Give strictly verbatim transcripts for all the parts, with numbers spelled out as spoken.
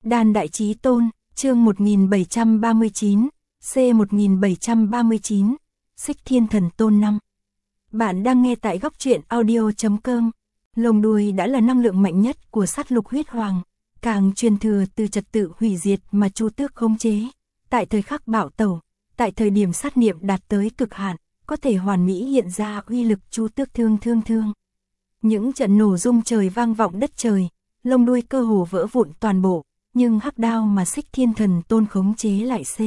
Đan Đại Chí Tôn, chương một nghìn bảy trăm ba mươi chín, C một nghìn bảy trăm ba mươi chín, Xích Thiên Thần Tôn năm. Bạn đang nghe tại góc truyện audio chấm com. Lông đuôi đã là năng lượng mạnh nhất của sát lục huyết hoàng, càng truyền thừa từ trật tự hủy diệt mà Chu Tước khống chế. Tại thời khắc bạo tẩu, tại thời điểm sát niệm đạt tới cực hạn, có thể hoàn mỹ hiện ra uy lực Chu Tước thương thương thương. Những trận nổ rung trời vang vọng đất trời, lông đuôi cơ hồ vỡ vụn toàn bộ, nhưng hắc đao mà Xích Thiên Thần Tôn khống chế lại c.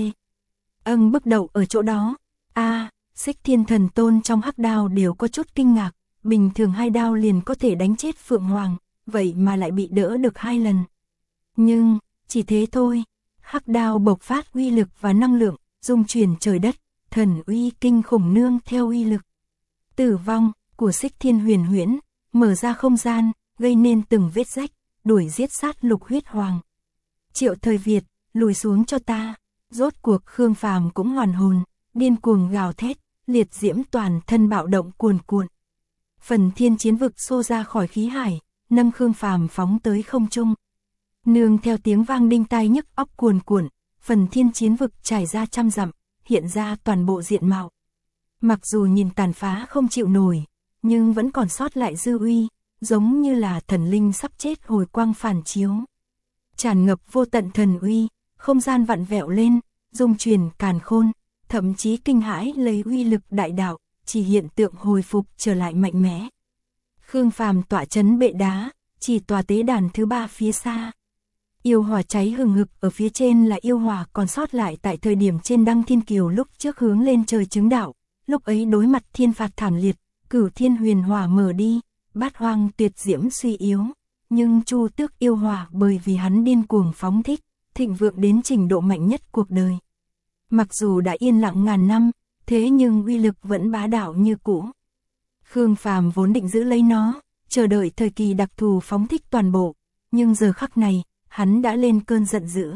Âng bức đầu ở chỗ đó. A, à, Xích Thiên Thần Tôn trong hắc đao đều có chút kinh ngạc, bình thường hai đao liền có thể đánh chết Phượng Hoàng, vậy mà lại bị đỡ được hai lần. Nhưng, chỉ thế thôi, hắc đao bộc phát uy lực và năng lượng, dung chuyển trời đất, thần uy kinh khủng nương theo uy lực. Tử vong của Xích Thiên Huyền Huyễn, mở ra không gian, gây nên từng vết rách, đuổi giết sát lục huyết hoàng. Triệu Thời Việt, lùi xuống cho ta. Rốt cuộc Khương Phàm cũng hoàn hồn, điên cuồng gào thét, liệt diễm toàn thân bạo động cuồn cuộn. Phần thiên chiến vực xô ra khỏi khí hải, nâng Khương Phàm phóng tới không trung. Nương theo tiếng vang đinh tai nhức óc cuồn cuộn, phần thiên chiến vực trải ra trăm dặm, hiện ra toàn bộ diện mạo. Mặc dù nhìn tàn phá không chịu nổi, nhưng vẫn còn sót lại dư uy, giống như là thần linh sắp chết hồi quang phản chiếu. Tràn ngập vô tận thần uy, không gian vặn vẹo lên, dung truyền càn khôn, thậm chí kinh hãi lấy uy lực đại đạo, chỉ hiện tượng hồi phục trở lại mạnh mẽ. Khương Phàm tọa chấn bệ đá, chỉ tòa tế đàn thứ ba phía xa. Yêu hỏa cháy hừng hực, ở phía trên là yêu hỏa còn sót lại tại thời điểm trên Đăng Thiên Kiều lúc trước hướng lên trời chứng đạo, lúc ấy đối mặt thiên phạt thảm liệt, Cửu Thiên Huyền Hỏa mở đi, Bát Hoang Tuyệt Diễm suy yếu, nhưng Chu Tước yêu hỏa bởi vì hắn điên cuồng phóng thích, thịnh vượng đến trình độ mạnh nhất cuộc đời. Mặc dù đã yên lặng ngàn năm, thế nhưng uy lực vẫn bá đạo như cũ. Khương Phàm vốn định giữ lấy nó, chờ đợi thời kỳ đặc thù phóng thích toàn bộ, nhưng giờ khắc này, hắn đã lên cơn giận dữ.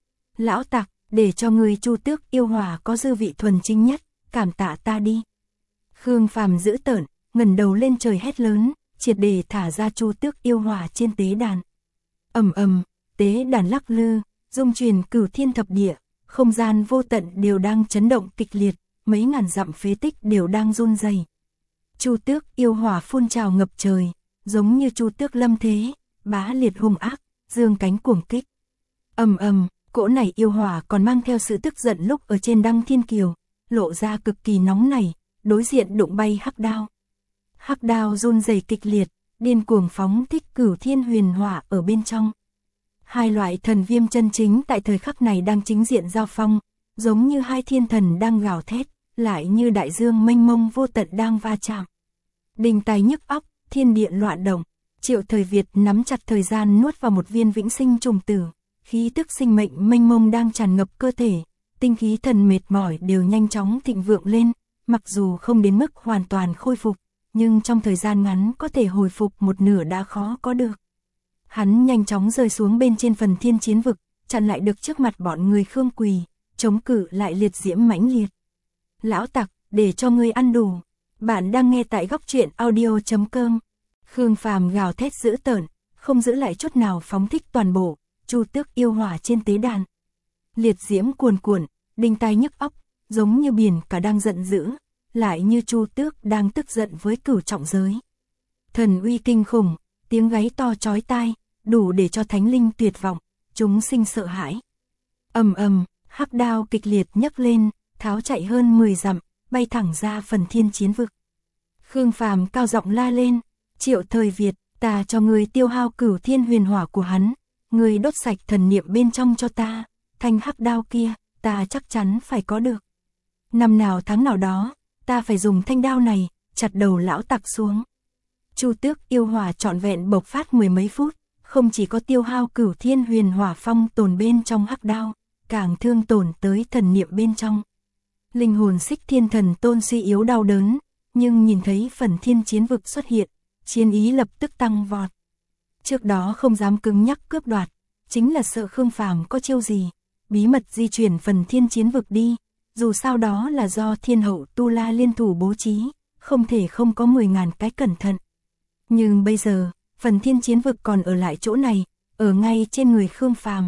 Lão tặc, để cho người Chu Tước yêu hỏa có dư vị thuần chính nhất, cảm tạ ta đi. Khương Phàm dữ tợn, ngẩng đầu lên trời hét lớn, triệt để thả ra Chu Tước yêu hỏa trên tế đàn. Ầm ầm, tế đàn lắc lư, dung truyền cửu thiên thập địa, không gian vô tận đều đang chấn động kịch liệt, mấy ngàn dặm phế tích đều đang run rẩy. Chu Tước yêu hỏa phun trào ngập trời, giống như Chu Tước lâm thế, bá liệt hung ác, dương cánh cuồng kích. Ầm ầm, cỗ này yêu hỏa còn mang theo sự tức giận lúc ở trên Đăng Thiên Kiều, lộ ra cực kỳ nóng nảy, đối diện đụng bay hắc đao. Hắc đao run rẩy kịch liệt, điên cuồng phóng thích Cửu Thiên Huyền Hỏa ở bên trong. Hai loại thần viêm chân chính tại thời khắc này đang chính diện giao phong, giống như hai thiên thần đang gào thét, lại như đại dương mênh mông vô tận đang va chạm. Đình tai nhức óc, thiên địa loạn động, Triệu Thời Việt nắm chặt thời gian nuốt vào một viên vĩnh sinh trùng tử, khí tức sinh mệnh mênh mông đang tràn ngập cơ thể, tinh khí thần mệt mỏi đều nhanh chóng thịnh vượng lên, mặc dù không đến mức hoàn toàn khôi phục, nhưng trong thời gian ngắn có thể hồi phục một nửa đã khó có được. Hắn nhanh chóng rơi xuống bên trên phần thiên chiến vực, chặn lại được trước mặt bọn người Khương Quỳ, chống cự lại liệt diễm mãnh liệt. Lão tặc, để cho ngươi ăn đủ. Bạn đang nghe tại góc truyện audio chấm com. Khương Phàm gào thét dữ tợn, không giữ lại chút nào phóng thích toàn bộ, Chu Tước yêu hỏa trên tế đàn. Liệt diễm cuồn cuộn, đinh tai nhức óc, giống như biển cả đang giận dữ, lại như Chu Tước đang tức giận với cửu trọng giới. Thần uy kinh khủng, tiếng gáy to chói tai, đủ để cho thánh linh tuyệt vọng, chúng sinh sợ hãi. Ầm ầm, hắc đao kịch liệt nhấc lên, tháo chạy hơn mười dặm, bay thẳng ra phần thiên chiến vực. Khương Phàm cao giọng la lên, Triệu Thời Việt, ta cho ngươi tiêu hao Cửu Thiên Huyền Hỏa của hắn, ngươi đốt sạch thần niệm bên trong cho ta, thanh hắc đao kia, ta chắc chắn phải có được. Năm nào tháng nào đó, ta phải dùng thanh đao này, chặt đầu lão tặc xuống. Chu Tước yêu hỏa trọn vẹn bộc phát mười mấy phút, không chỉ có tiêu hao Cửu Thiên Huyền Hỏa phong tồn bên trong hắc đao, càng thương tổn tới thần niệm bên trong. Linh hồn Xích Thiên Thần Tôn suy yếu đau đớn, nhưng nhìn thấy phần thiên chiến vực xuất hiện, chiến ý lập tức tăng vọt. Trước đó không dám cứng nhắc cướp đoạt, chính là sợ Khương Phàm có chiêu gì, bí mật di chuyển phần thiên chiến vực đi, dù sao đó là do Thiên Hậu Tu La liên thủ bố trí, không thể không có mười ngàn cái cẩn thận. Nhưng bây giờ, phần thiên chiến vực còn ở lại chỗ này, ở ngay trên người Khương Phàm,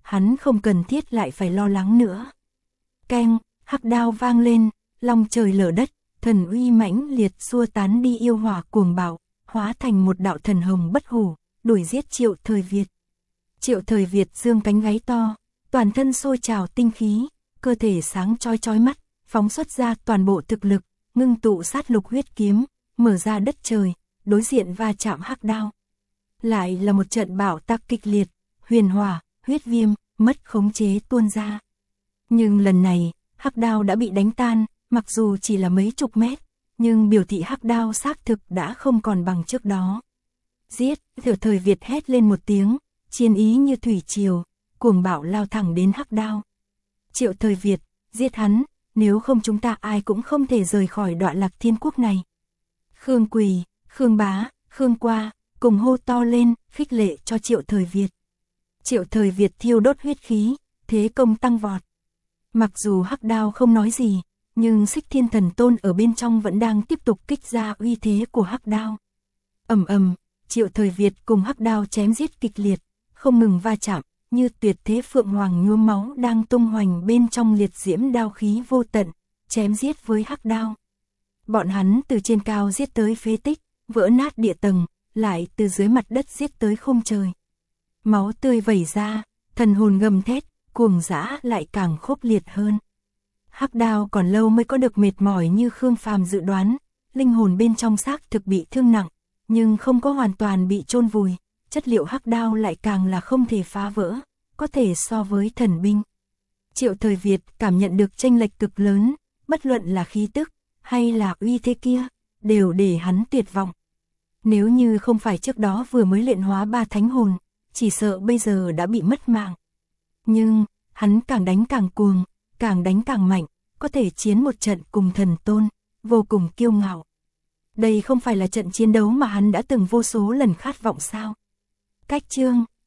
hắn không cần thiết lại phải lo lắng nữa. Keng, hắc đao vang lên, long trời lở đất, thần uy mãnh liệt xua tán đi yêu hỏa cuồng bạo, hóa thành một đạo thần hồng bất hủ, đuổi giết Triệu Thời Việt. Triệu Thời Việt dương cánh gáy to, toàn thân sôi trào tinh khí, cơ thể sáng chói chói mắt, phóng xuất ra toàn bộ thực lực, ngưng tụ sát lục huyết kiếm, mở ra đất trời, đối diện va chạm hắc đao. Lại là một trận bạo tạc kịch liệt, huyền hỏa, huyết viêm, mất khống chế tuôn ra. Nhưng lần này, hắc đao đã bị đánh tan, mặc dù chỉ là mấy chục mét, nhưng biểu thị hắc đao xác thực đã không còn bằng trước đó. Giết, Triệu Thời Việt hét lên một tiếng, chiến ý như thủy triều, cuồng bạo lao thẳng đến hắc đao. Triệu Thời Việt, giết hắn, nếu không chúng ta ai cũng không thể rời khỏi Đoạn Lạc Thiên Quốc này. Khương Quỳ, Khương Bá, Khương Qua, cùng hô to lên, khích lệ cho Triệu Thời Việt. Triệu Thời Việt thiêu đốt huyết khí, thế công tăng vọt. Mặc dù hắc đao không nói gì, nhưng Xích Thiên Thần Tôn ở bên trong vẫn đang tiếp tục kích ra uy thế của hắc đao. Ầm ầm, Triệu Thời Việt cùng hắc đao chém giết kịch liệt, không ngừng va chạm, như tuyệt thế phượng hoàng nhuốm máu đang tung hoành bên trong liệt diễm đao khí vô tận, chém giết với hắc đao. Bọn hắn từ trên cao giết tới phế tích, vỡ nát địa tầng, lại từ dưới mặt đất giết tới khung trời. Máu tươi vẩy ra, thần hồn gầm thét, cuồng dã lại càng khốc liệt hơn. Hắc đao còn lâu mới có được mệt mỏi như Khương Phàm dự đoán, linh hồn bên trong xác thực bị thương nặng, nhưng không có hoàn toàn bị chôn vùi, chất liệu hắc đao lại càng là không thể phá vỡ, có thể so với thần binh. Triệu Thời Việt cảm nhận được chênh lệch cực lớn, bất luận là khí tức hay là uy thế kia, đều để hắn tuyệt vọng. Nếu như không phải trước đó vừa mới luyện hóa ba thánh hồn, chỉ sợ bây giờ đã bị mất mạng. Nhưng, hắn càng đánh càng cuồng, càng đánh càng mạnh, có thể chiến một trận cùng thần tôn, vô cùng kiêu ngạo. Đây không phải là trận chiến đấu mà hắn đã từng vô số lần khát vọng sao? Cách chương